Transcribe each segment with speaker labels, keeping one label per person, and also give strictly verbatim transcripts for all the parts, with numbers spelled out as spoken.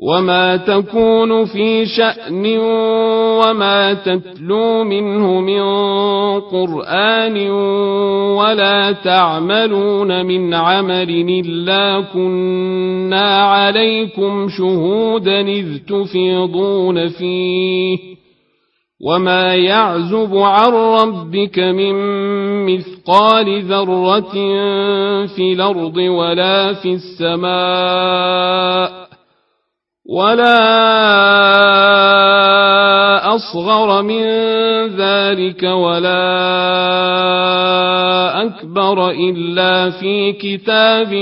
Speaker 1: وما تكون في شأن وما تتلو منه من قرآن ولا تعملون من عمل إلا كنا عليكم شهودا إذ تفيضون فيه وما يعزب عن ربك من مثقال ذرة في الأرض ولا في السماء ولا أصغر من ذلك ولا أكبر إلا في كتاب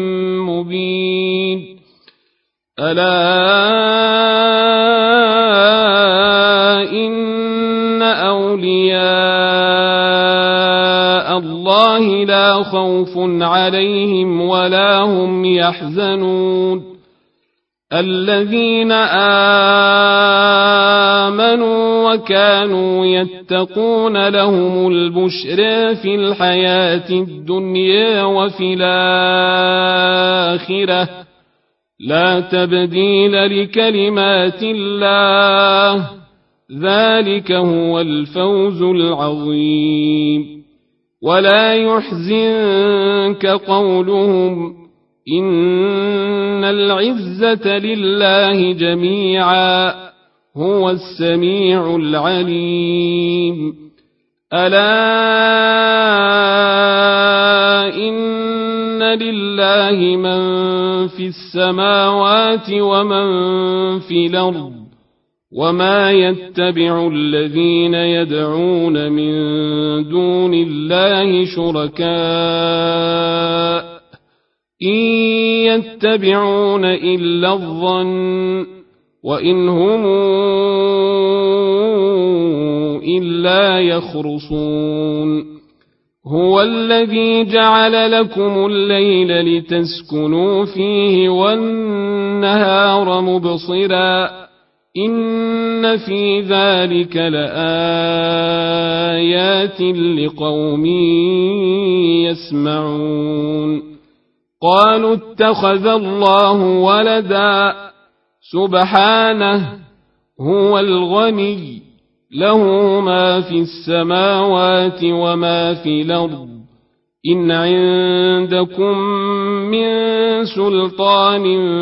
Speaker 1: مبين ألا إن أولياء الله لا خوف عليهم ولا هم يحزنون الذين آمنوا وكانوا يتقون لهم البشرى في الحياة الدنيا وفي الآخرة لا تبديل لكلمات الله ذلك هو الفوز العظيم ولا يحزنك قولهم إن العزة لله جميعا هو السميع العليم ألا إن لله من في السماوات ومن في الأرض وما يتبع الذين يدعون من دون الله شركاء إن يتبعون إلا الظن وإن هم إلا يخرصون هو الذي جعل لكم الليل لتسكنوا فيه والنهار مبصرا إن في ذلك لآيات لقوم يسمعون قالوا اتخذ الله ولدا سبحانه هو الغني له ما في السماوات وما في الأرض إن عندكم من سلطان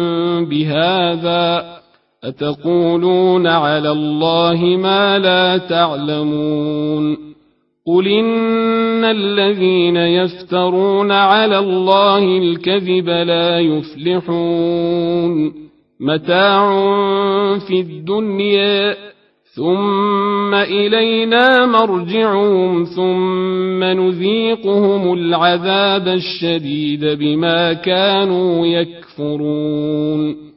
Speaker 1: بهذا أتقولون على الله ما لا تعلمون قل إن الذين يفترون على الله الكذب لا يفلحون متاع في الدنيا ثم إلينا مرجعهم ثم نذيقهم العذاب الشديد بما كانوا يكفرون